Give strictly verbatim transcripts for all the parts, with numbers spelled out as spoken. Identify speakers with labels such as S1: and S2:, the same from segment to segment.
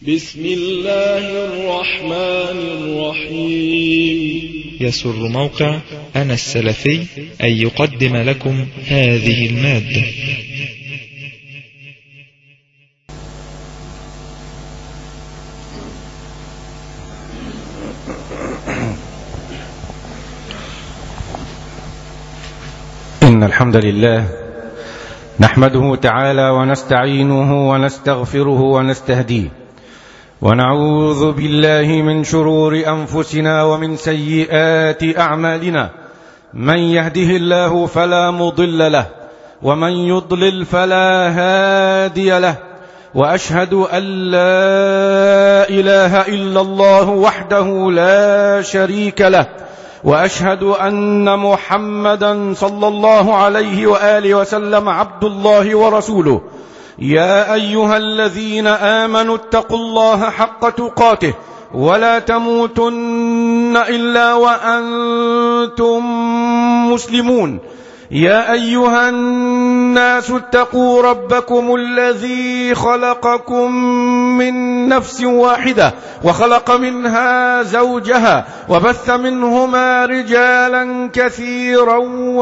S1: بسم الله الرحمن الرحيم.
S2: يسر موقع أنا السلفي أن يقدم لكم هذه المادة.
S3: إن الحمد لله نحمده تعالى ونستعينه ونستغفره ونستهديه، ونعوذ بالله من شرور أنفسنا ومن سيئات أعمالنا. من يهده الله فلا مضل له، ومن يضلل فلا هادي له، وأشهد أن لا إله إلا الله وحده لا شريك له، وأشهد أن محمدا صلى الله عليه وآله وسلم عبد الله ورسوله. يا أيها الذين آمنوا اتقوا الله حق تقاته ولا تموتن إلا وأنتم مسلمون. يا أيها الناس اتقوا ربكم الذي خلقكم من نفس واحدة وخلق منها زوجها وبث منهما رجالا كثيرا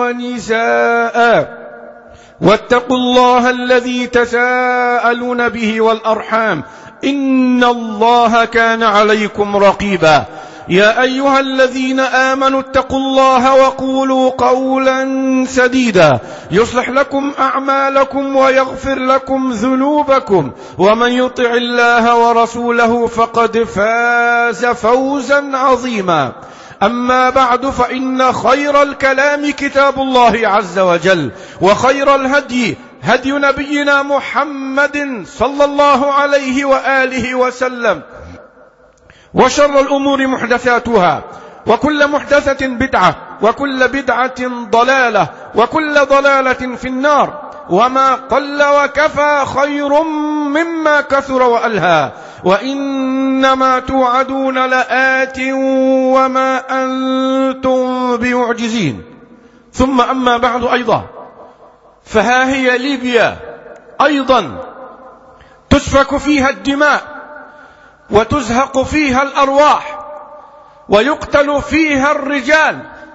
S3: ونساء، واتقوا الله الذي تساءلون به والأرحام إن الله كان عليكم رقيبا. يا أيها الذين آمنوا اتقوا الله وقولوا قولا سديدا يصلح لكم أعمالكم ويغفر لكم ذنوبكم، ومن يطع الله ورسوله فقد فاز فوزا عظيما. أما بعد، فإن خير الكلام كتاب الله عز وجل، وخير الهدي هدي نبينا محمد صلى الله عليه وآله وسلم، وشر الأمور محدثاتها، وكل محدثة بدعة، وكل بدعة ضلالة، وكل ضلالة في النار. وما قل وكفى خير مما كثر وألهى، وإنما توعدون لآت وما أنتم بمعجزين. ثم أما بعد أيضا، فها هي ليبيا أيضا تسفك فيها الدماء، وتزهق فيها الأرواح، ويقتل فيها الرجال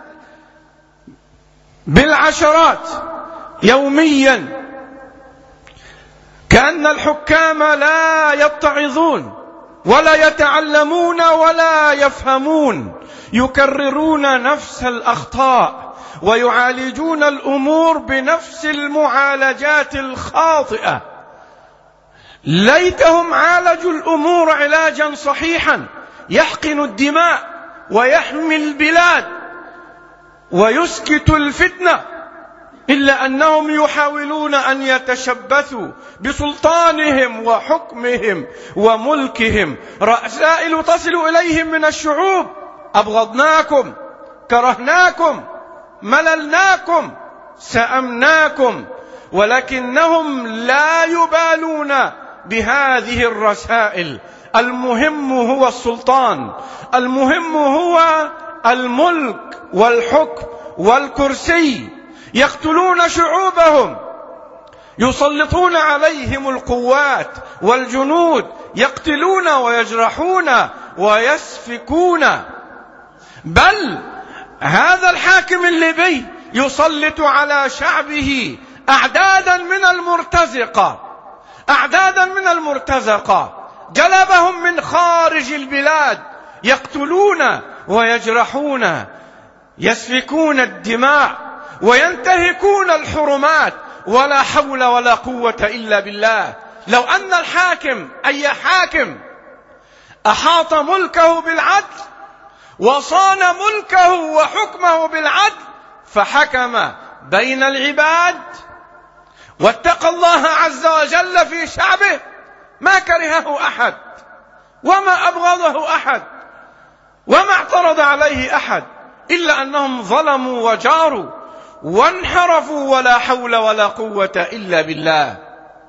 S3: بالعشرات يوميا، كأن الحكام لا يتعظون ولا يتعلمون ولا يفهمون، يكررون نفس الأخطاء ويعالجون الأمور بنفس المعالجات الخاطئة. ليتهم عالجوا الأمور علاجا صحيحا يحقن الدماء ويحمي البلاد ويسكت الفتنة، إلا أنهم يحاولون أن يتشبثوا بسلطانهم وحكمهم وملكهم. رسائل تصل إليهم من الشعوب: أبغضناكم، كرهناكم، مللناكم، سأمناكم، ولكنهم لا يبالون بهذه الرسائل. المهم هو السلطان، المهم هو الملك والحكم والكرسي. يقتلون شعوبهم، يسلطون عليهم القوات والجنود، يقتلون ويجرحون ويسفكون. بل هذا الحاكم الليبي يسلط على شعبه أعدادا من المرتزقة، أعدادا من المرتزقة، جلبهم من خارج البلاد، يقتلون ويجرحون، يسفكون الدماء وينتهكون الحرمات، ولا حول ولا قوة إلا بالله. لو أن الحاكم، أي حاكم، أحاط ملكه بالعدل وصان ملكه وحكمه بالعدل، فحكم بين العباد واتقى الله عز وجل في شعبه، ما كرهه أحد، وما أبغضه أحد، وما اعترض عليه أحد، إلا أنهم ظلموا وجاروا وانحرفوا، ولا حول ولا قوة إلا بالله.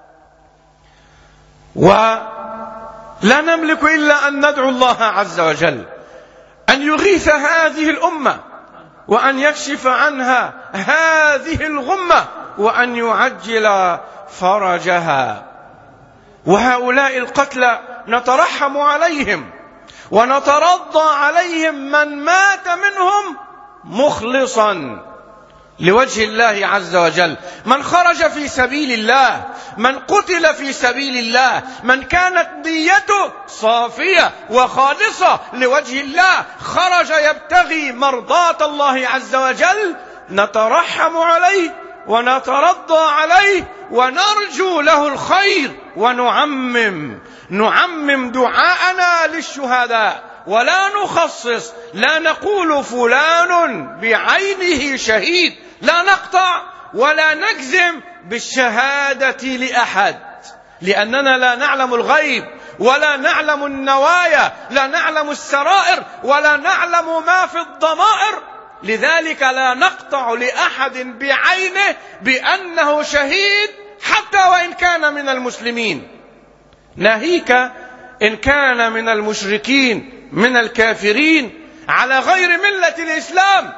S3: ولا نملك إلا أن ندعو الله عز وجل أن يغيث هذه الأمة، وأن يكشف عنها هذه الغمة، وأن يعجل فرجها. وهؤلاء القتلى نترحم عليهم ونترضى عليهم من مات منهم مخلصا لوجه الله عز وجل، من خرج في سبيل الله، من قتل في سبيل الله، من كانت نيته صافية وخالصة لوجه الله، خرج يبتغي مرضاة الله عز وجل، نترحم عليه ونترضى عليه ونرجو له الخير ونعمم نعمم دعاءنا للشهداء، ولا نخصص، لا نقول فلان بعينه شهيد، لا نقطع ولا نجزم بالشهادة لأحد، لأننا لا نعلم الغيب ولا نعلم النوايا، لا نعلم السرائر ولا نعلم ما في الضمائر، لذلك لا نقطع لأحد بعينه بأنه شهيد حتى وإن كان من المسلمين، ناهيك إن كان من المشركين من الكافرين على غير ملة الإسلام.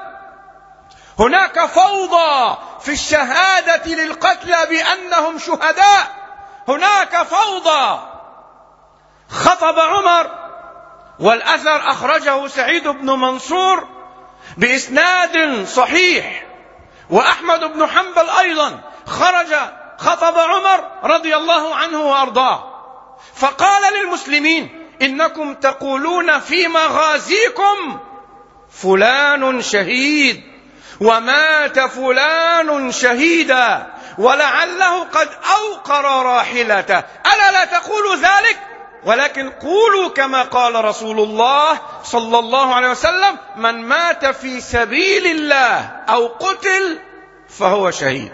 S3: هناك فوضى في الشهادة للقتلى بأنهم شهداء، هناك فوضى. خطب عمر، والأثر أخرجه سعيد بن منصور بإسناد صحيح، وأحمد بن حنبل أيضا خرج خطب عمر رضي الله عنه وأرضاه، فقال للمسلمين: إنكم تقولون في مغازيكم فلان شهيد ومات فلان شهيدا ولعله قد أوقر راحلته، ألا لا تقولوا ذلك؟ ولكن قولوا كما قال رسول الله صلى الله عليه وسلم: من مات في سبيل الله أو قتل فهو شهيد.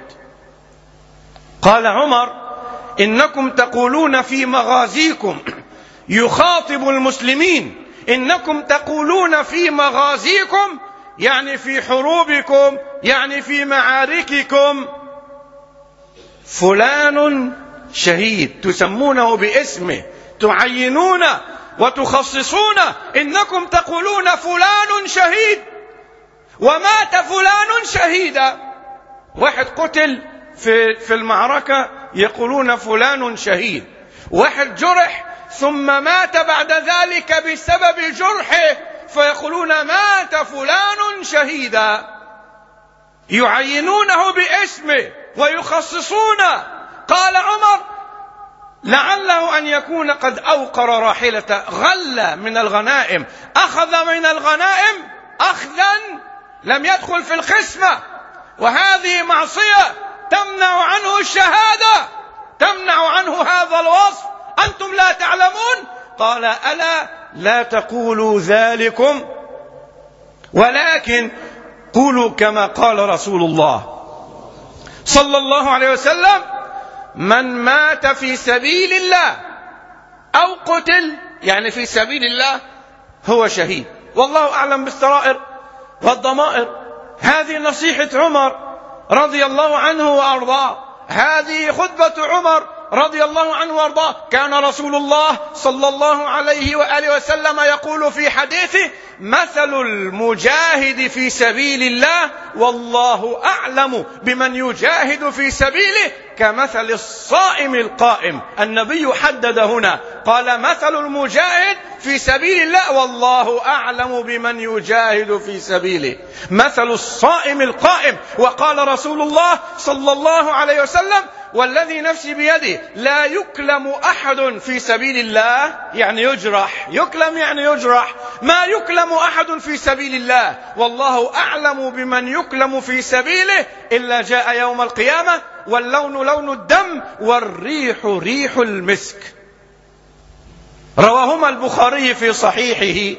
S3: قال عمر: إنكم تقولون في مغازيكم، يخاطب المسلمين، إنكم تقولون في مغازيكم يعني في حروبكم، يعني في معارككم، فلان شهيد، تسمونه باسمه، تعينون وتخصصون، إنكم تقولون فلان شهيد ومات فلان شهيدا. واحد قتل في في المعركة يقولون فلان شهيد، واحد جرح ثم مات بعد ذلك بسبب جرحه فيقولون مات فلان شهيدا، يعينونه باسمه ويخصصون. قال عمر: لعله أن يكون قد أوقر راحلته، غل من الغنائم، أخذ من الغنائم أخذا لم يدخل في القسمة، وهذه معصية تمنع عنه الشهادة، تمنع عنه هذا الوصف، أنتم لا تعلمون؟ قال: ألا لا تقولوا ذلكم، ولكن قولوا كما قال رسول الله صلى الله عليه وسلم: من مات في سبيل الله أو قتل، يعني في سبيل الله، هو شهيد. والله أعلم بالسرائر والضمائر. هذه نصيحة عمر رضي الله عنه وأرضاه، هذه خطبة عمر رضي الله عنه وارضاه. كان رسول الله صلى الله عليه وآله وسلم يقول في حديثه: مثل المجاهد في سبيل الله والله أعلم بمن يجاهد في سبيله كمثل الصائم القائم. النبي حدد هنا، قال: مثل المجاهد في سبيل الله والله أعلم بمن يجاهد في سبيله، مثل الصائم القائم. وقال رسول الله صلى الله عليه وسلم: والذي نفسي بيده لا يكلم أحد في سبيل الله، يعني يجرح، يكلم يعني يجرح، ما يكلم أحد في سبيل الله والله أعلم بمن يكلم في سبيله إلا جاء يوم القيامة واللون لون الدم والريح ريح المسك. رواهما البخاري في صحيحه.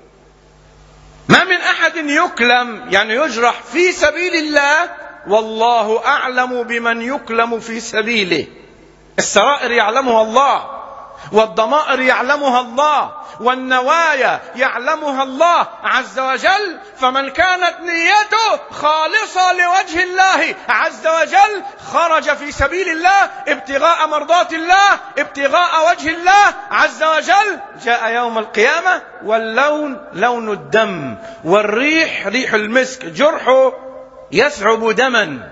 S3: ما من أحد يكلم يعني يجرح في سبيل الله والله أعلم بمن يكلم في سبيله. السرائر يعلمها الله، والضمائر يعلمها الله، والنوايا يعلمها الله عز وجل. فمن كانت نيته خالصة لوجه الله عز وجل خرج في سبيل الله ابتغاء مرضات الله، ابتغاء وجه الله عز وجل، جاء يوم القيامة واللون لون الدم والريح ريح المسك. جرحه يثعب دما،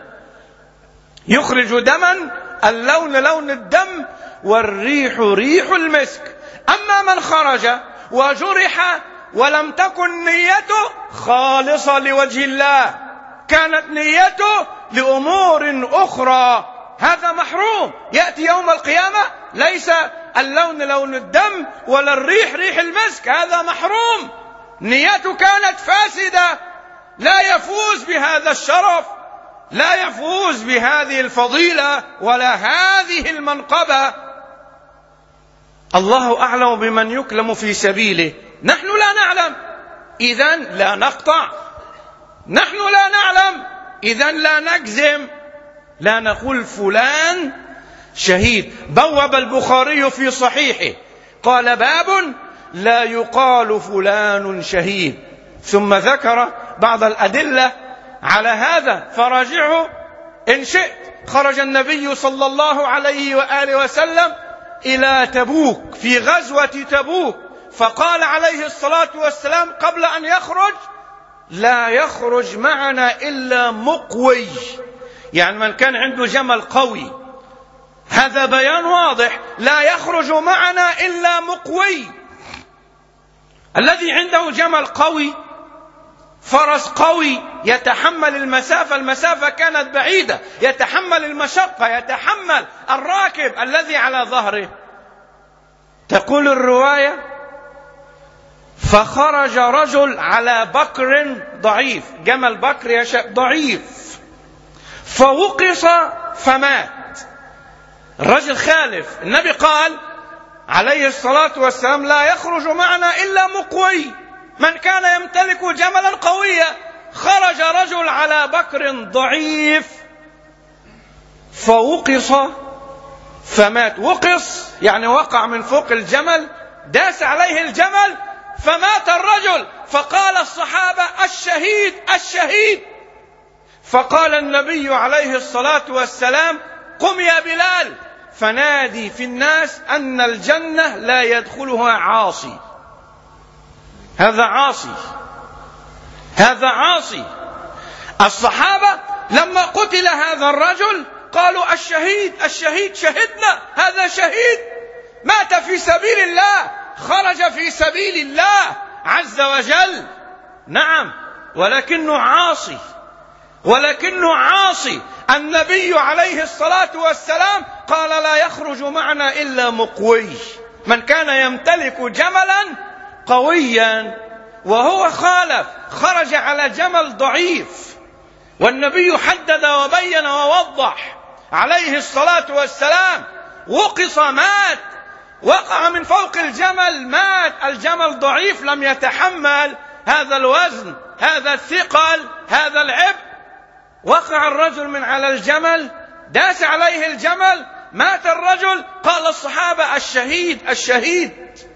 S3: يخرج دما، اللون لون الدم والريح ريح المسك. أما من خرج وجرح ولم تكن نيته خالصة لوجه الله، كانت نيته لأمور أخرى، هذا محروم. يأتي يوم القيامة ليس اللون لون الدم ولا الريح ريح المسك، هذا محروم. نيته كانت فاسدة، لا يفوز بهذا الشرف، لا يفوز بهذه الفضيلة ولا هذه المنقبة. الله أعلم بمن يكلم في سبيله، نحن لا نعلم، إذن لا نقطع. نحن لا نعلم، إذن لا نجزم، لا نقول فلان شهيد. بوب البخاري في صحيحه قال: باب لا يقال فلان شهيد، ثم ذكر بعض الأدلة على هذا، فراجعه إن شئت. خرج النبي صلى الله عليه وآله وسلم إلى تبوك في غزوة تبوك، فقال عليه الصلاة والسلام قبل أن يخرج: لا يخرج معنا إلا مقوي، يعني من كان عنده جمل قوي، هذا بيان واضح، لا يخرج معنا إلا مقوي. الذي عنده جمل قوي، فرس قوي، يتحمل المسافة، المسافة كانت بعيدة، يتحمل المشقة، يتحمل الراكب الذي على ظهره. تقول الرواية: فخرج رجل على بكر ضعيف، جمل بكر يا شاب ضعيف، فوقص فمات. الرجل خالف، النبي قال عليه الصلاة والسلام: لا يخرج معنا إلا مقوي، من كان يمتلك جملا قويا. خرج رجل على بكر ضعيف فوقص فمات. وقص يعني وقع من فوق الجمل، داس عليه الجمل فمات الرجل. فقال الصحابة: الشهيد الشهيد. فقال النبي عليه الصلاة والسلام: قم يا بلال فنادي في الناس أن الجنة لا يدخلها عاصي. هذا عاصي، هذا عاصي. الصحابة لما قتل هذا الرجل قالوا: الشهيد الشهيد، شهدنا، هذا شهيد، مات في سبيل الله، خرج في سبيل الله عز وجل. نعم، ولكنه عاصي، ولكنه عاصي. النبي عليه الصلاة والسلام قال: لا يخرج معنا إلا مقوي، من كان يمتلك جملا قويا. وهو خالف، خرج على جمل ضعيف، والنبي حدد وبين ووضح عليه الصلاة والسلام. وقص مات، وقع من فوق الجمل مات. الجمل ضعيف، لم يتحمل هذا الوزن، هذا الثقل، هذا العبء. وقع الرجل من على الجمل، داس عليه الجمل، مات الرجل. قال الصحابة: الشهيد الشهيد.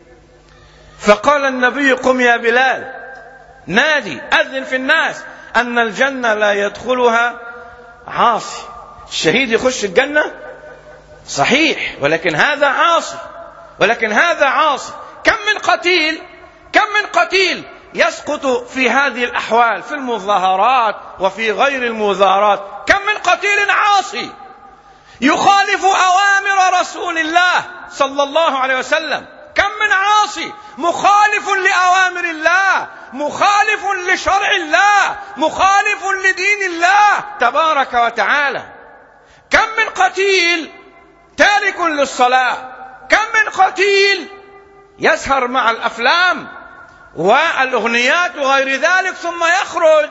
S3: فقال النبي: قم يا بلال نادي، أذن في الناس أن الجنة لا يدخلها عاصي. الشهيد يخش الجنة صحيح، ولكن هذا عاصي، ولكن هذا عاصي. كم من قتيل، كم من قتيل يسقط في هذه الأحوال، في المظاهرات وفي غير المظاهرات. كم من قتيل عاصي يخالف أوامر رسول الله صلى الله عليه وسلم. كم من عاصي مخالف لأوامر الله، مخالف لشرع الله، مخالف لدين الله تبارك وتعالى. كم من قتيل تارك للصلاة، كم من قتيل يسهر مع الأفلام والأغنيات وغير ذلك، ثم يخرج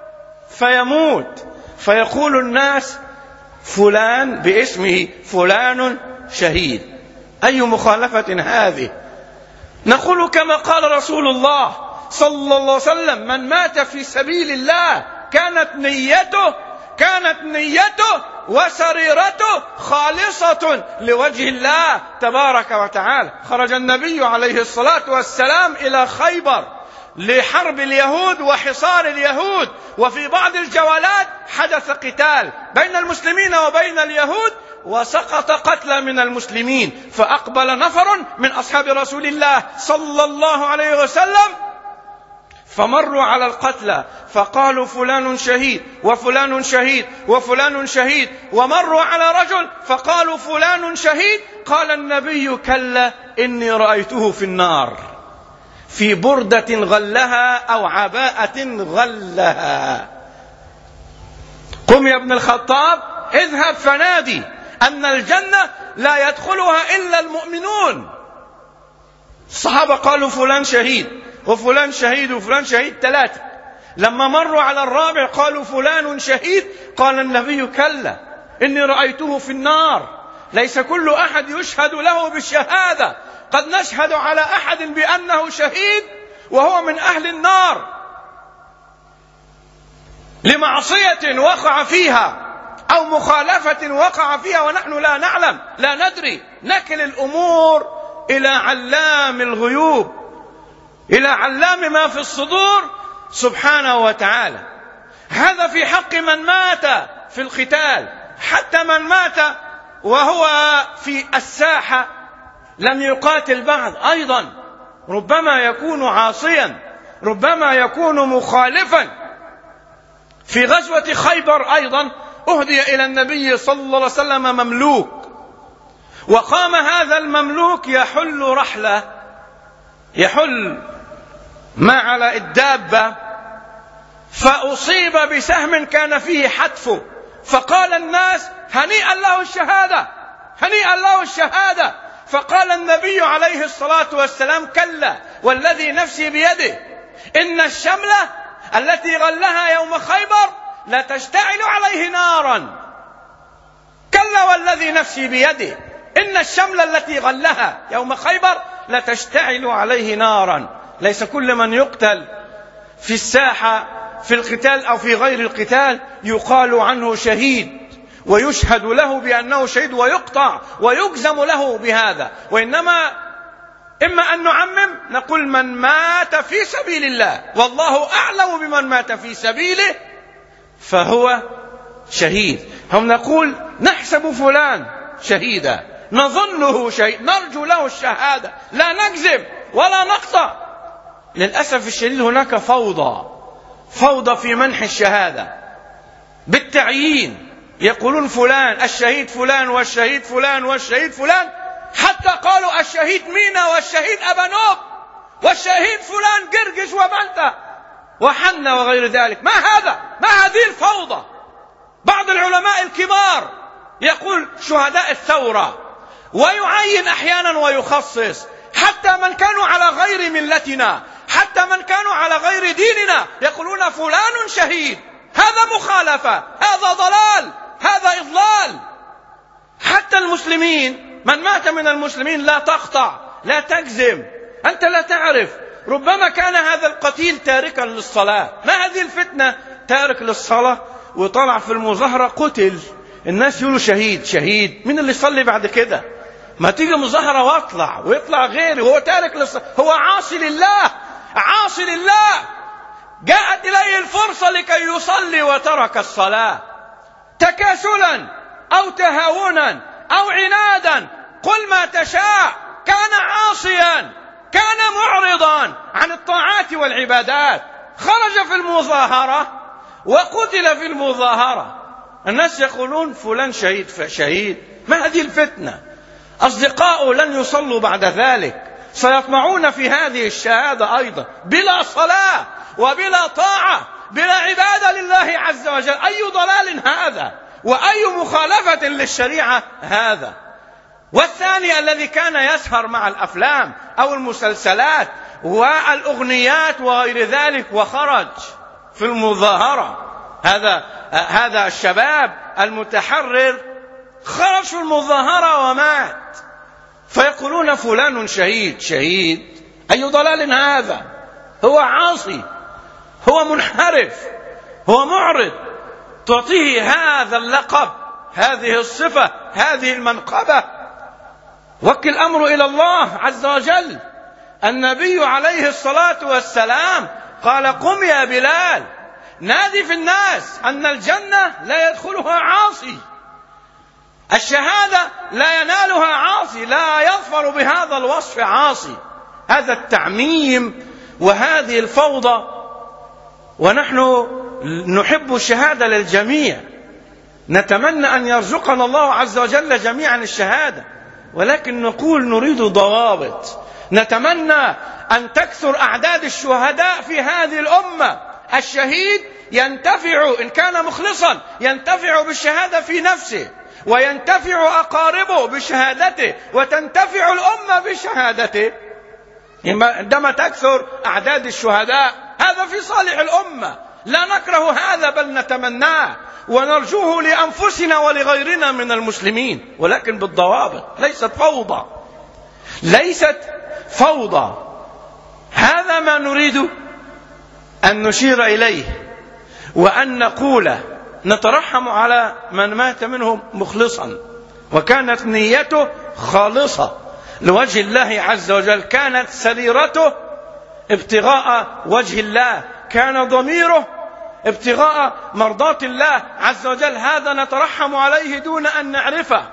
S3: فيموت، فيقول الناس: فلان باسمه فلان شهيد. أي مخالفة هذه؟ نقول كما قال رسول الله صلى الله عليه وسلم: من مات في سبيل الله كانت نيته كانت نيته وسريرته خالصة لوجه الله تبارك وتعالى. خرج النبي عليه الصلاة والسلام إلى خيبر لحرب اليهود وحصار اليهود، وفي بعض الجولات حدث قتال بين المسلمين وبين اليهود، وسقط قتلى من المسلمين. فأقبل نفر من أصحاب رسول الله صلى الله عليه وسلم فمروا على القتلى فقالوا فلان شهيد وفلان شهيد وفلان شهيد، ومروا على رجل فقالوا فلان شهيد، قال النبي كلا إني رأيته في النار في بردة غلها أو عباءة غلها. قم يا ابن الخطاب اذهب فنادي أن الجنة لا يدخلها إلا المؤمنون. الصحابة قالوا فلان شهيد وفلان شهيد وفلان شهيد ثلاثة. لما مروا على الرابع قالوا فلان شهيد، قال النبي كلا إني رأيته في النار. ليس كل أحد يشهد له بالشهادة، قد نشهد على أحد بأنه شهيد وهو من أهل النار لمعصية وقع فيها أو مخالفة وقع فيها ونحن لا نعلم لا ندري. نكل الأمور إلى علام الغيوب، إلى علام ما في الصدور سبحانه وتعالى. هذا في حق من مات في القتال. حتى من مات وهو في الساحة لم يقاتل بعد أيضا ربما يكون عاصيا، ربما يكون مخالفا. في غزوة خيبر أيضا أهدي إلى النبي صلى الله عليه وسلم مملوك، وقام هذا المملوك يحل رحلة، يحل ما على الدابة، فأصيب بسهم كان فيه حتفه، فقال الناس هنيئا له الشهادة، هنيئا له الشهادة. فقال النبي عليه الصلاة والسلام كلا والذي نفسي بيده إن الشملة التي غلها يوم خيبر لا تشتعل عليه نارا. كلا والذي نفسي بيده إن الشملة التي غلها يوم خيبر لا تشتعل عليه نارا. ليس كل من يقتل في الساحة في القتال أو في غير القتال يقال عنه شهيد ويشهد له بأنه شهيد ويقطع ويجزم له بهذا، وإنما إما أن نعمم نقول من مات في سبيل الله والله أعلم بمن مات في سبيله فهو شهيد. هم نقول نحسب فلان شهيدا، نظنه شهيد، نرجو له الشهادة، لا نكذب ولا نقطع. للأسف الشديد هناك فوضى، فوضى في منح الشهادة بالتعيين. يقولون فلان الشهيد فلان والشهيد فلان والشهيد فلان، حتى قالوا الشهيد مينا والشهيد أبانوب والشهيد فلان قرقش وبلدة وحنا وغير ذلك. ما هذا؟ ما هذه الفوضى؟ بعض العلماء الكبار يقول شهداء الثورة، ويعين أحيانا ويخصص حتى من كانوا على غير ملتنا، حتى من كانوا على غير ديننا، يقولون فلان شهيد. هذا مخالفة، هذا ضلال، هذا إضلال. حتى المسلمين من مات من المسلمين لا تقطع، لا تجزم، أنت لا تعرف، ربما كان هذا القتيل تاركا للصلاة. ما هذه الفتنة؟ تارك للصلاة وطلع في المظاهرة قتل، الناس يقولوا شهيد شهيد. من اللي يصلي بعد كده؟ ما تيجي مظاهرة واطلع ويطلع غيري وهو تارك للصلاة، هو عاصي لله، عاصي لله. جاءت إليه الفرصة لكي يصلي وترك الصلاة تكاسلا أو تهاونا أو عنادا، قل ما تشاء. كان عاصيا، كان معرضا عن الطاعات والعبادات، خرج في المظاهرة وقتل في المظاهرة. الناس يقولون فلان شهيد فشهيد. ما هذه الفتنة؟ أصدقاؤه لن يصلوا بعد ذلك، سيطمعون في هذه الشهادة أيضا، بلا صلاة وبلا طاعة، بلا عبادة لله عز وجل. أي ضلال هذا وأي مخالفة للشريعة هذا. والثاني الذي كان يسهر مع الأفلام أو المسلسلات والأغنيات وغير ذلك وخرج في المظاهرة، هذا هذا الشباب المتحرر خرج في المظاهرة ومات. فيقولون فلان شهيد شهيد. أي ضلال هذا؟ هو عاصي، هو منحرف، هو معرض. تعطيه هذا اللقب، هذه الصفة، هذه المنقبة. وكل الأمر إلى الله عز وجل. النبي عليه الصلاة والسلام قال قم يا بلال نادي في الناس أن الجنة لا يدخلها عاصي، الشهادة لا ينالها عاصي، لا يظفر بهذا الوصف عاصي. هذا التعميم وهذه الفوضى ونحن نحب الشهادة للجميع، نتمنى أن يرزقنا الله عز وجل جميعا الشهادة، ولكن نقول نريد ضوابط. نتمنى أن تكثر أعداد الشهداء في هذه الأمة. الشهيد ينتفع إن كان مخلصا، ينتفع بالشهادة في نفسه، وينتفع أقاربه بشهادته، وتنتفع الأمة بشهادته. عندما تكثر أعداد الشهداء هذا في صالح الأمة، لا نكره هذا بل نتمناه ونرجوه لأنفسنا ولغيرنا من المسلمين، ولكن بالضوابط، ليست فوضى، ليست فوضى. هذا ما نريد أن نشير إليه، وأن نقول نترحم على من مات منهم مخلصا وكانت نيته خالصة لوجه الله عز وجل، كانت سريرته ابتغاء وجه الله، كان ضميره ابتغاء مرضات الله عز وجل. هذا نترحم عليه دون أن نعرفه.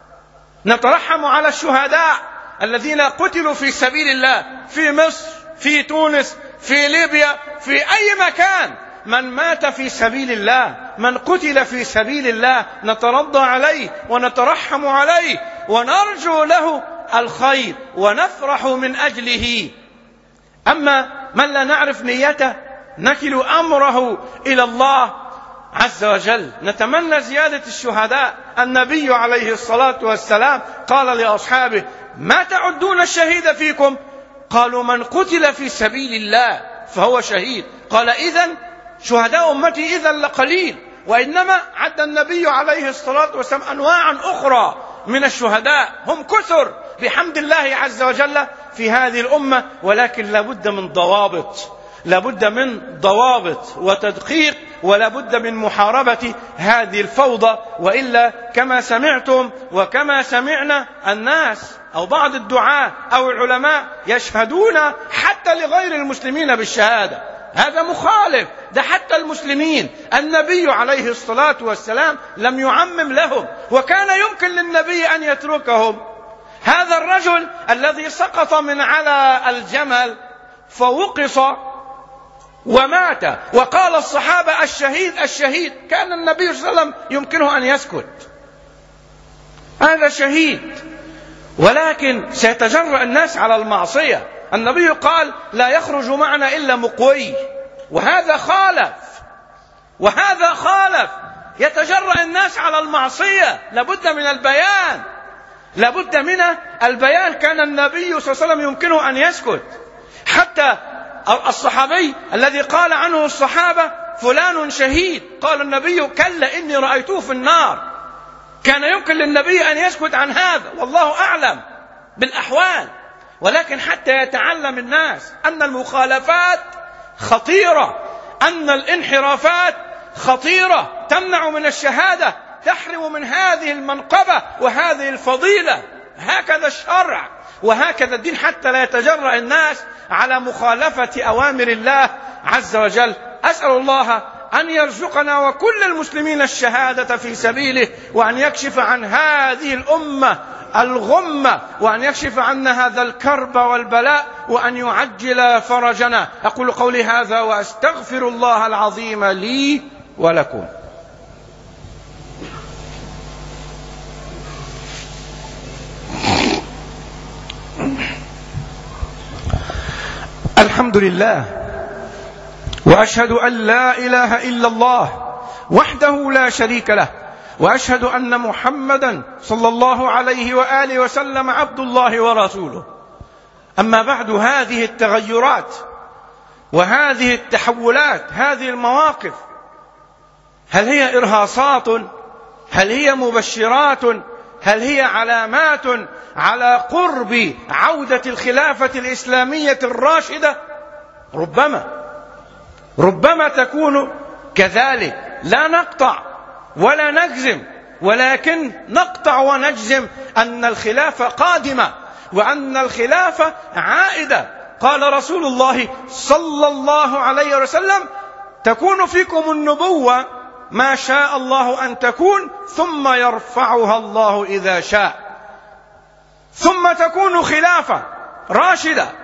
S3: نترحم على الشهداء الذين قتلوا في سبيل الله في مصر، في تونس، في ليبيا، في أي مكان. من مات في سبيل الله، من قتل في سبيل الله، نترضى عليه ونترحم عليه ونرجو له الخير ونفرح من أجله. أما من لا نعرف نيته نكل أمره إلى الله عز وجل. نتمنى زيادة الشهداء. النبي عليه الصلاة والسلام قال لأصحابه: ما تعدون الشهيد فيكم؟ قالوا: من قتل في سبيل الله فهو شهيد. قال: إذن شهداء أمتي إذن لقليل. وإنما عد النبي عليه الصلاة والسلام أنواعا أخرى من الشهداء، هم كثر بحمد الله عز وجل في هذه الأمة، ولكن لابد من ضوابط، لابد من ضوابط وتدقيق، ولابد من محاربة هذه الفوضى. وإلا كما سمعتم وكما سمعنا الناس أو بعض الدعاة أو العلماء يشهدون حتى لغير المسلمين بالشهادة. هذا مخالف، ده حتى المسلمين النبي عليه الصلاة والسلام لم يعمم لهم، وكان يمكن للنبي أن يتركهم. هذا الرجل الذي سقط من على الجمل فوقص ومات، وقال الصحابة: الشهيد الشهيد. كان النبي صلى الله عليه وسلم يمكنه أن يسكت، هذا شهيد، ولكن سيتجرأ الناس على المعصية. النبي قال: لا يخرج معنا إلا مقوي، وهذا خالف، وهذا خالف. يتجرأ الناس على المعصية، لابد من البيان، لابد من البيان. كان النبي صلى الله عليه وسلم يمكنه أن يسكت. حتى الصحابي الذي قال عنه الصحابة: فلان شهيد، قال النبي: كلا إني رأيته في النار. كان يمكن للنبي أن يسكت عن هذا، والله أعلم بالأحوال، ولكن حتى يتعلم الناس أن المخالفات خطيرة، أن الانحرافات خطيرة، تمنع من الشهادة، تحرم من هذه المنقبة وهذه الفضيلة. هكذا الشرع وهكذا الدين، حتى لا يتجرأ الناس على مخالفة أوامر الله عز وجل. أسأل الله أن يرزقنا وكل المسلمين الشهادة في سبيله، وأن يكشف عن هذه الأمة الغمة، وأن يكشف عنا هذا الكرب والبلاء، وأن يعجل فرجنا. أقول قولي هذا وأستغفر الله العظيم لي ولكم. الحمد لله، وأشهد أن لا إله إلا الله وحده لا شريك له، وأشهد أن محمدا صلى الله عليه وآله وسلم عبد الله ورسوله. أما بعد، هذه التغيرات وهذه التحولات، هذه المواقف، هل هي إرهاصات؟ هل هي مبشرات؟ هل هي علامات على قرب عودة الخلافة الإسلامية الراشدة؟ ربما ربما تكون كذلك، لا نقطع ولا نجزم، ولكن نقطع ونجزم أن الخلافة قادمة وأن الخلافة عائدة. قال رسول الله صلى الله عليه وسلم: تكون فيكم النبوة ما شاء الله أن تكون، ثم يرفعها الله إذا شاء، ثم تكون خلافة راشدة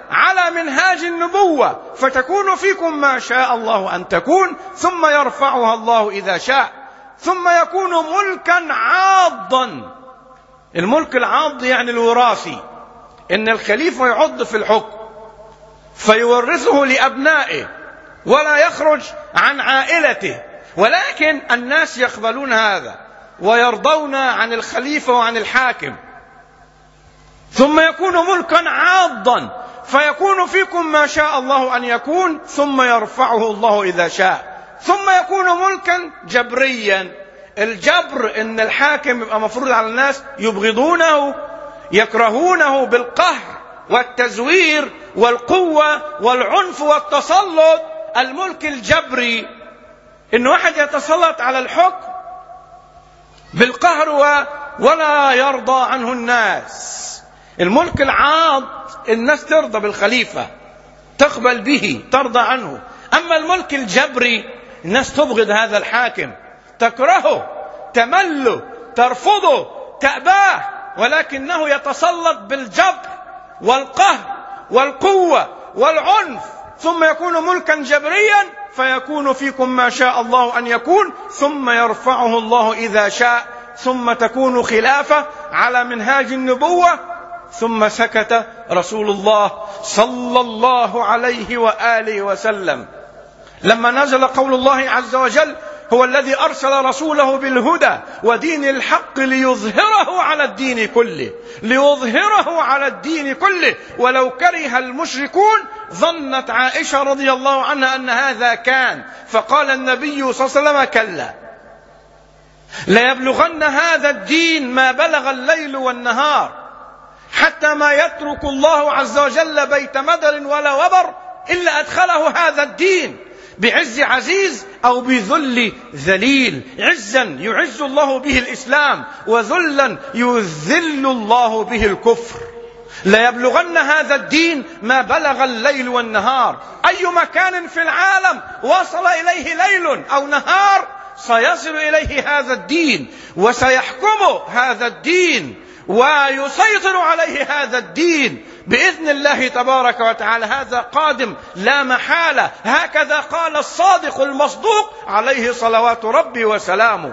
S3: على منهاج النبوة فتكون فيكم ما شاء الله أن تكون، ثم يرفعها الله إذا شاء، ثم يكون ملكا عاضا. الملك العاض يعني الوراثي، إن الخليفة يعض في الحكم فيورثه لأبنائه ولا يخرج عن عائلته، ولكن الناس يقبلون هذا ويرضون عن الخليفة وعن الحاكم. ثم يكون ملكا عاضا فيكون فيكم ما شاء الله أن يكون، ثم يرفعه الله إذا شاء. ثم يكون ملكا جبريا. الجبر إن الحاكم يبقى مفروض على الناس يبغضونه يكرهونه بالقهر والتزوير والقوة والعنف والتسلط. الملك الجبري إن واحد يتسلط على الحكم بالقهر ولا يرضى عنه الناس. الملك العاض الناس ترضى بالخليفة، تقبل به، ترضى عنه. أما الملك الجبري الناس تبغض هذا الحاكم، تكرهه، تمله، ترفضه، تأباه، ولكنه يتسلط بالجبر والقهر والقوة والعنف. ثم يكون ملكا جبريا فيكون فيكم ما شاء الله أن يكون، ثم يرفعه الله إذا شاء، ثم تكون خلافة على منهاج النبوة. ثم سكت رسول الله صلى الله عليه وآله وسلم لما نزل قول الله عز وجل: هو الذي أرسل رسوله بالهدى ودين الحق ليظهره على الدين كله، ليظهره على الدين كله ولو كره المشركون. ظنت عائشة رضي الله عنها أن هذا كان، فقال النبي صلى الله عليه وسلم: كلا، ليبلغن هذا الدين ما بلغ الليل والنهار، حتى ما يترك الله عز وجل بيت مدر ولا وبر إلا أدخله هذا الدين بعز عزيز أو بذل ذليل. عزا يعز الله به الإسلام، وذلا يذل الله به الكفر. ليبلغن هذا الدين ما بلغ الليل والنهار. أي مكان في العالم وصل إليه ليل أو نهار سيصل إليه هذا الدين، وسيحكم هذا الدين، ويسيطر عليه هذا الدين بإذن الله تبارك وتعالى. هذا قادم لا محالة، هكذا قال الصادق المصدوق عليه صلوات ربي وسلامه.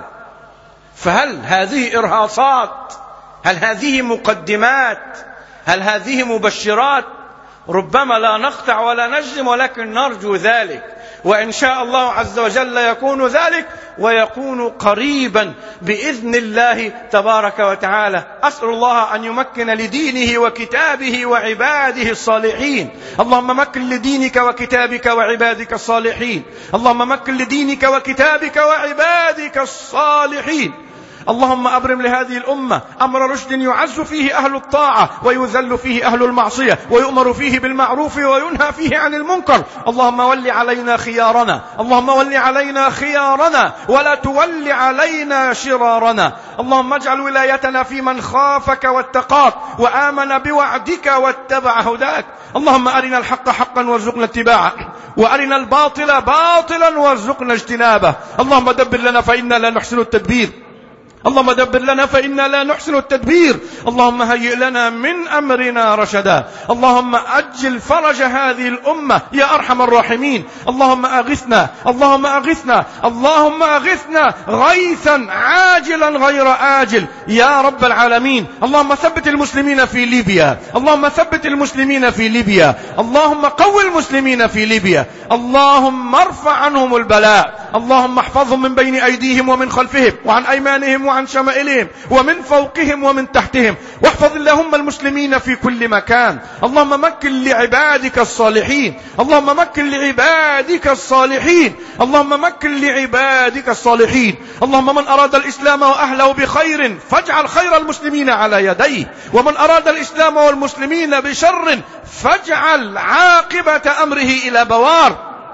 S3: فهل هذه إرهاصات؟ هل هذه مقدمات؟ هل هذه مبشرات؟ ربما لا نقطع ولا نجزم، ولكن نرجو ذلك، وإن شاء الله عز وجل يكون ذلك، ويكون قريبا بإذن الله تبارك وتعالى. أسأل الله أن يمكن لدينه وكتابه وعباده الصالحين. اللهم مكن لدينك وكتابك وعبادك الصالحين. اللهم مكن لدينك وكتابك وعبادك الصالحين. اللهم أبرم لهذه الأمة أمر رشد يعز فيه أهل الطاعة ويذل فيه أهل المعصية، ويؤمر فيه بالمعروف وينهى فيه عن المنكر. اللهم ول علينا خيارنا، اللهم ول علينا خيارنا ولا تول علينا شرارنا. اللهم اجعل ولايتنا في من خافك واتقاك وآمن بوعدك واتبع هداك. اللهم أرنا الحق حقا وارزقنا اتباعه، وأرنا الباطل باطلا وارزقنا اجتنابه. اللهم دبر لنا فإنا لا نحسن التدبير، اللهم دبر لنا فإنا لا نحسن التدبير. اللهم هيئ لنا من أمرنا رشدا. اللهم أجل فرج هذه الأمة يا أرحم الراحمين. اللهم أغثنا، اللهم أغثنا، اللهم أغثنا غيثا عاجلا غير آجل يا رب العالمين. اللهم ثبت المسلمين في ليبيا، اللهم ثبت المسلمين في ليبيا، اللهم قوي المسلمين في ليبيا. اللهم ارفع عنهم البلاء، اللهم احفظهم من بين أيديهم ومن خلفهم وعن أيمانهم وعن شمائلهم ومن فوقهم ومن تحتهم. واحفظ اللهم المسلمين في كل مكان. اللهم مكن لعبادك الصالحين، اللهم مكن لعبادك الصالحين، اللهم مكن لعبادك الصالحين. اللهم من أراد الإسلام وأهله بخير فاجعل خير المسلمين على يديه، ومن أراد الإسلام والمسلمين بشر فاجعل عاقبة أمره إلى بوار.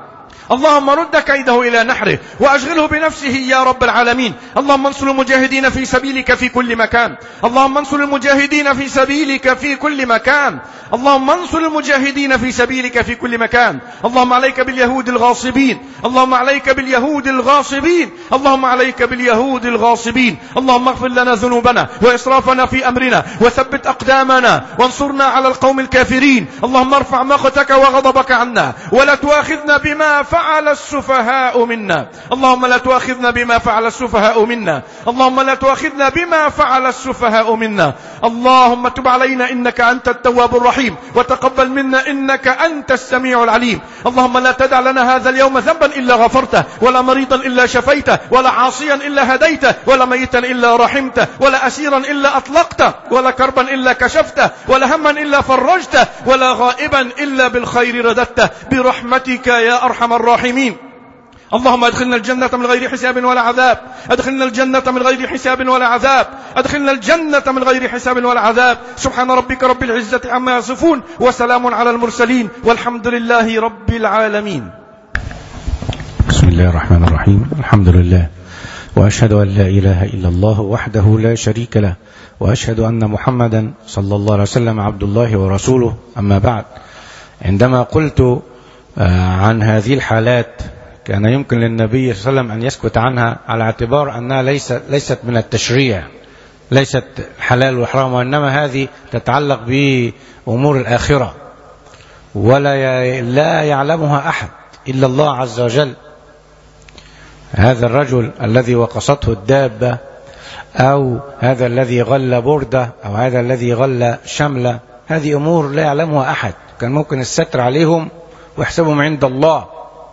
S3: اللهم رد كيده إلى نحره وأشغله بنفسه يا رب العالمين. اللهم انصر المجاهدين في سبيلك في كل مكان. اللهم انصر المجاهدين في سبيلك في كل مكان. اللهم انصر المجاهدين في سبيلك في كل مكان. اللهم عليك باليهود الغاصبين. اللهم عليك باليهود الغاصبين. اللهم عليك باليهود الغاصبين. اللهم اغفر لنا ذنوبنا وإسرافنا في أمرنا وثبت أقدامنا وانصرنا على القوم الكافرين. اللهم ارفع مقتك وغضبك عنا ولا تؤاخذنا بما فعل السفهاء منا. اللهم لا تؤاخذنا بما فعل السفهاء منا. اللهم لا تؤاخذنا بما فعل السفهاء منا. اللهم تب علينا إنك أنت التواب الرحيم وتقبل منا إنك أنت السميع العليم. اللهم لا تدع لنا هذا اليوم ذنبا إلا غفرته ولا مريضا إلا شفيته ولا عاصيا إلا هديته ولا ميتا إلا رحمته ولا أسيرا إلا أطلقته ولا كربا إلا كشفته ولا هما إلا فرجته ولا غائبا إلا بالخير رددته برحمتك يا أرحم الراحمين. اللهم ادخلنا الجنة من غير حساب ولا عذاب. ادخلنا الجنة من غير حساب ولا عذاب. ادخلنا الجنة من غير حساب ولا عذاب. سبحان ربك رب العزة عما يصفون وسلام على المرسلين والحمد لله رب العالمين.
S4: بسم الله الرحمن الرحيم. الحمد لله وأشهد أن لا إله إلا الله وحده لا شريك له وأشهد أن محمدا صلى الله عليه وسلم عبد الله ورسوله. أما بعد، عندما قلت عن هذه الحالات كان يمكن للنبي صلى الله عليه وسلم أن يسكت عنها على اعتبار أنها ليست ليست من التشريع، ليست حلال وحرام، وإنما هذه تتعلق بأمور الآخرة ولا لا يعلمها أحد إلا الله عز وجل. هذا الرجل الذي وقصته الدابة أو هذا الذي غل بردة أو هذا الذي غل شملة، هذه أمور لا يعلمها أحد، كان ممكن الستر عليهم ويحسبهم عند الله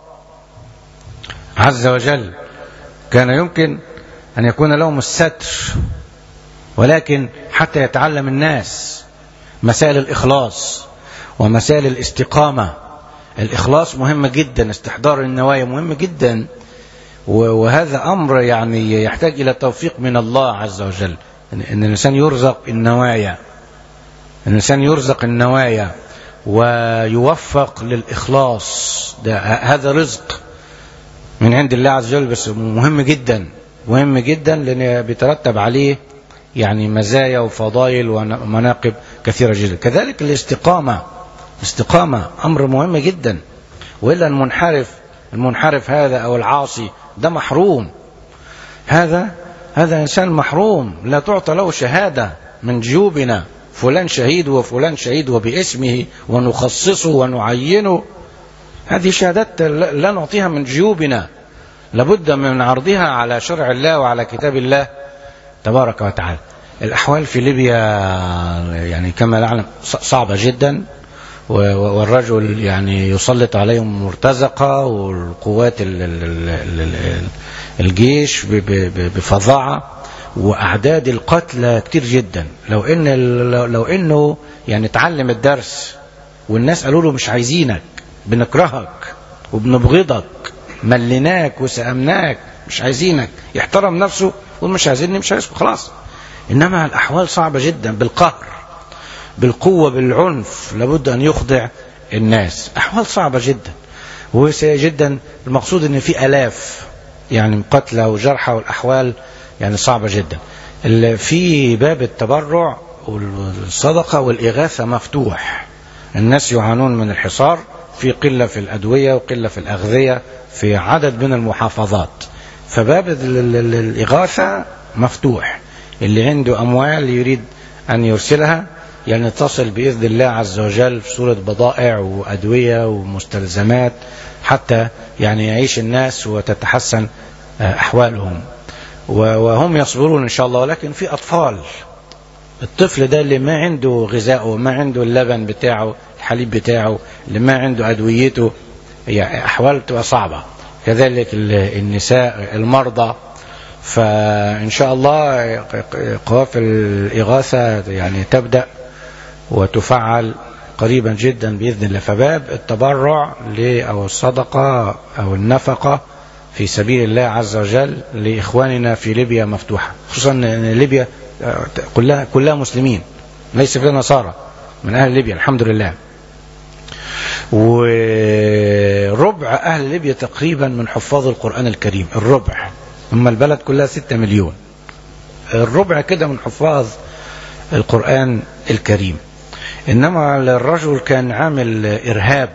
S4: عز وجل. كان يمكن أن يكون لهم الستر، ولكن حتى يتعلم الناس مسائل الإخلاص ومسائل الاستقامة. الإخلاص مهم جدا، استحضار النوايا مهم جدا، وهذا أمر يعني يحتاج إلى توفيق من الله عز وجل، أن الإنسان يرزق النوايا، الإنسان يرزق النوايا ويوفق للإخلاص. ده هذا رزق من عند الله عز وجل، بس مهم جدا مهم جدا لأن بيترتب عليه يعني مزايا وفضائل ومناقب كثيرة جدا. كذلك الاستقامة، الاستقامة أمر مهم جدا، وإلا المنحرف المنحرف هذا أو العاصي ده محروم، هذا هذا إنسان محروم، لا تعطى له شهادة من جيوبنا فلان شهيد وفلان شهيد وباسمه ونخصصه ونعينه. هذه شهادات لا نعطيها من جيوبنا، لابد من عرضها على شرع الله وعلى كتاب الله تبارك وتعالى. الأحوال في ليبيا يعني كما نعلم صعبة جدا، والرجل يعني يسلط عليهم مرتزقة والقوات الجيش بفظاعة، وأعداد القتلى كتير جدا. لو إن لو إنه يعني تعلم الدرس والناس قالوا له مش عايزينك، بنكرهك وبنبغضك، مليناك وسأمناك، مش عايزينك، يحترم نفسه ومش عايزيني مش عايزكم خلاص. إنما الأحوال صعبة جدا، بالقهر بالقوة بالعنف، لابد أن يخضع الناس. أحوال صعبة جدا وسيئة جدا. المقصود أن في آلاف يعني قتلى وجرحى، والأحوال يعني صعبة جدا. في باب التبرع والصدقة والإغاثة مفتوح. الناس يعانون من الحصار، في قلة في الأدوية وقلة في الأغذية في عدد من المحافظات، فباب الإغاثة مفتوح. اللي عنده أموال يريد أن يرسلها يعني تصل بإذن الله عز وجل في صورة بضائع وأدوية ومستلزمات، حتى يعني يعيش الناس وتتحسن أحوالهم وهم يصبرون إن شاء الله. ولكن في أطفال، الطفل ده اللي ما عنده غذاءه، ما عنده اللبن بتاعه، الحليب بتاعه، اللي ما عنده أدويته، يعني أحوال تبقى صعبة. كذلك النساء المرضى. فإن شاء الله قوافل الإغاثة يعني تبدأ وتفعل قريبا جدا بإذن الله. فباب التبرع أو الصدقة أو النفقة في سبيل الله عز وجل لإخواننا في ليبيا مفتوحة، خصوصا أن ليبيا كلها كلها مسلمين، ليس فيها نصارى من أهل ليبيا الحمد لله. ربع أهل ليبيا تقريبا من حفاظ القرآن الكريم، الربع. أما البلد كلها ستة مليون، الربع كده من حفاظ القرآن الكريم. إنما الرجل كان عامل إرهاب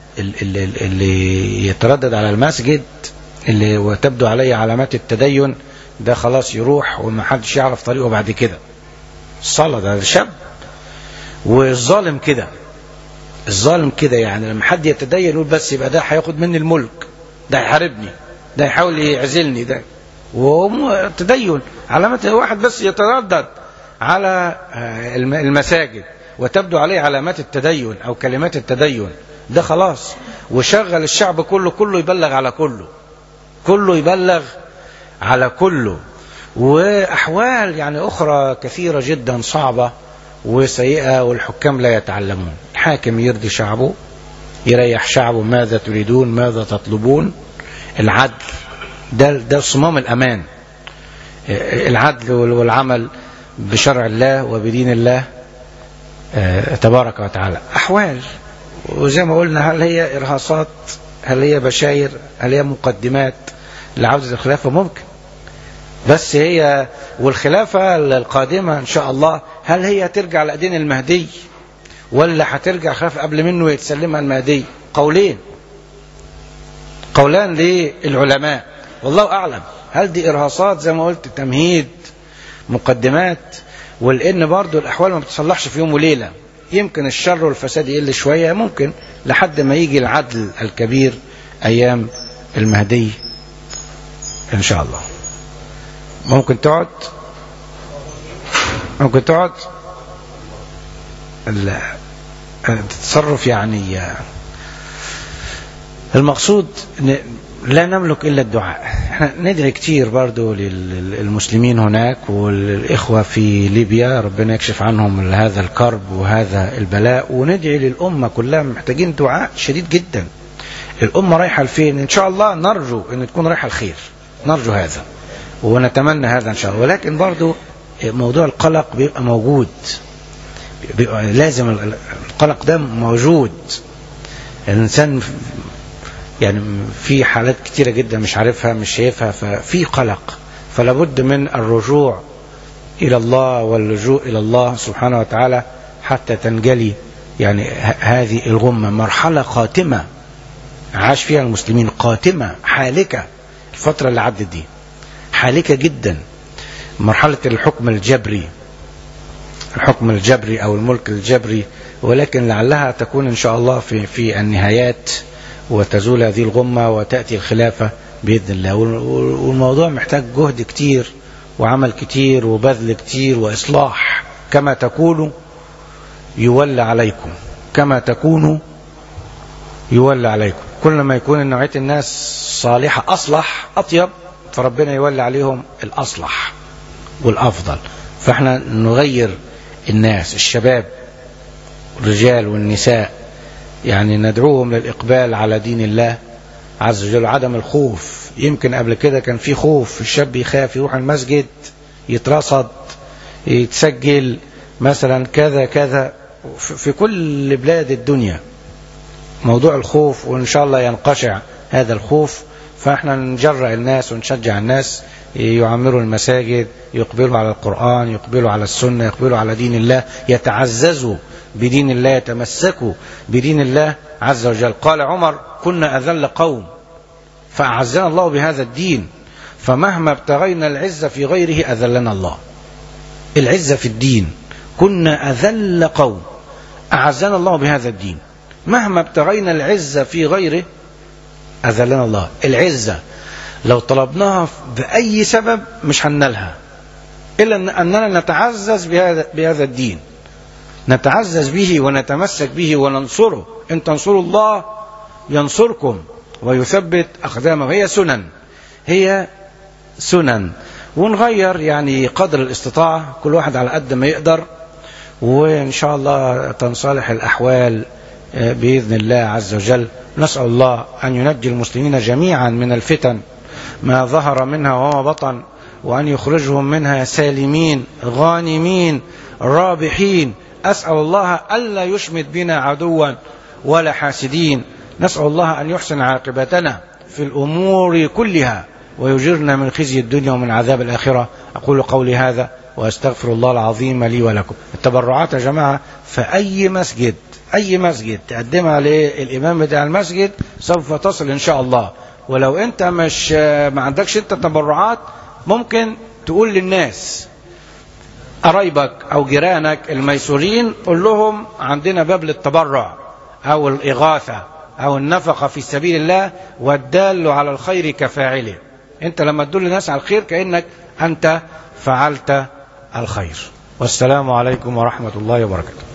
S4: اللي يتردد على المسجد اللي وتبدو عليه علامات التدين، ده خلاص يروح ومحدش يعرف طريقه بعد كده. الصلاة ده شاب. والظالم كده، الظالم كده يعني لما حد يتدين يقول بس يبقى ده هياخد مني الملك، ده هيحاربني، ده يحاول يعزلني، ده وهو تدين علامات. واحد بس يتردد على المساجد وتبدو عليه علامات التدين أو كلمات التدين، ده خلاص وشغل الشعب كله، كله يبلغ على كله، كله يبلغ على كله. وأحوال يعني أخرى كثيرة جدا صعبة وسيئة، والحكام لا يتعلمون. الحاكم يرضي شعبه، يريح شعبه، ماذا تريدون، ماذا تطلبون. العدل ده ده صمام الأمان، العدل والعمل بشرع الله وبدين الله تبارك وتعالى. أحوال، وزي ما قلنا، هل هي إرهاصات، هل هي بشاير، هل هي مقدمات لعودة الخلافة؟ ممكن، بس هي والخلافة القادمة إن شاء الله هل هي ترجع لأيدين المهدي ولا هترجع خلافة قبل منه ويتسلمها المهدي؟ قولين، قولان للعلماء والله أعلم. هل دي إرهاصات زي ما قلت، تمهيد، مقدمات، ولأن برضو الأحوال ما بتصلحش في يوم وليلة. يمكن الشر والفساد يقل شوية، ممكن لحد ما يجي العدل الكبير أيام المهدي إن شاء الله. ممكن تقعد، ممكن تقعد. التصرف يعني المقصود لا نملك إلا الدعاء. احنا ندعي كتير برضو للمسلمين هناك والإخوة في ليبيا، ربنا يكشف عنهم هذا الكرب وهذا البلاء، وندعي للأمة كلها، محتاجين دعاء شديد جدا. الأمة رايحة لفين؟ إن شاء الله نرجو أن تكون رايحة الخير، نرجو هذا ونتمنى هذا إن شاء الله. ولكن برضو موضوع القلق بيبقى موجود، بيبقى لازم القلق ده موجود. الإنسان يعني في حالات كتيرة جدا مش عارفها، مش شايفها، ففي قلق، فلا بد من الرجوع إلى الله واللجوء إلى الله سبحانه وتعالى حتى تنجلي يعني هذه الغمة. مرحلة قاتمة عاش فيها المسلمين، قاتمة حالكة. الفترة اللي عدت دي حالكة جدا، مرحلة الحكم الجبري، الحكم الجبري أو الملك الجبري، ولكن لعلها تكون إن شاء الله في في النهايات وتزول هذه الغمة وتأتي الخلافة بإذن الله. والموضوع محتاج جهد كتير وعمل كتير وبذل كتير وإصلاح. كما تكونوا يولى عليكم، كما تكونوا يولى عليكم. كل ما يكون نوعية الناس صالحة أصلح أطيب، فربنا يولى عليهم الأصلح والأفضل. فإحنا نغير الناس، الشباب، الرجال والنساء، يعني ندعوهم للإقبال على دين الله عز وجل، عدم الخوف. يمكن قبل كده كان في خوف، الشاب يخاف يروح المسجد، يترصد، يتسجل مثلا كذا كذا في كل بلاد الدنيا، موضوع الخوف. وإن شاء الله ينقشع هذا الخوف. فإحنا نجرأ الناس ونشجع الناس يعمروا المساجد، يقبلوا على القرآن، يقبلوا على السنة، يقبلوا على دين الله، يتعززوا بدين الله، يتمسكوا بدين الله عز وجل. قال عمر: كنا أذل قوم فأعزنا الله بهذا الدين، فمهما ابتغينا العزة في غيره أذلنا الله. العزة في الدين، كنا أذل قوم أعزنا الله بهذا الدين، مهما ابتغينا العزة في غيره أذلنا الله. العزة لو طلبناها بأي سبب مش هننالها إلا أننا نتعزز بهذا, بهذا الدين، نتعزز به ونتمسك به وننصره. إن تنصروا الله ينصركم ويثبت أقدامه. هي سنن، هي سنن. ونغير يعني قدر الاستطاعة، كل واحد على قد ما يقدر، وإن شاء الله تنصلح الأحوال بإذن الله عز وجل. نسأل الله أن ينجي المسلمين جميعا من الفتن ما ظهر منها وما بطن، وأن يخرجهم منها سالمين غانمين رابحين. أسأل الله ألا يشمت بنا عدوا ولا حاسدين. نسأل الله أن يحسن عاقبتنا في الأمور كلها ويجرنا من خزي الدنيا ومن عذاب الآخرة. أقول قولي هذا وأستغفر الله العظيم لي ولكم. التبرعات يا جماعة في أي مسجد، أي مسجد تقدمها للإمام بتاع المسجد سوف تصل إن شاء الله. ولو أنت مش ما عندكش أنت تبرعات، ممكن تقول للناس قرايبك أو جيرانك الميسورين، قل لهم عندنا باب للتبرع أو الإغاثة أو النفقة في سبيل الله، والدال على الخير كفاعله. أنت لما تدل الناس على الخير كأنك أنت فعلت الخير. والسلام عليكم ورحمة الله وبركاته.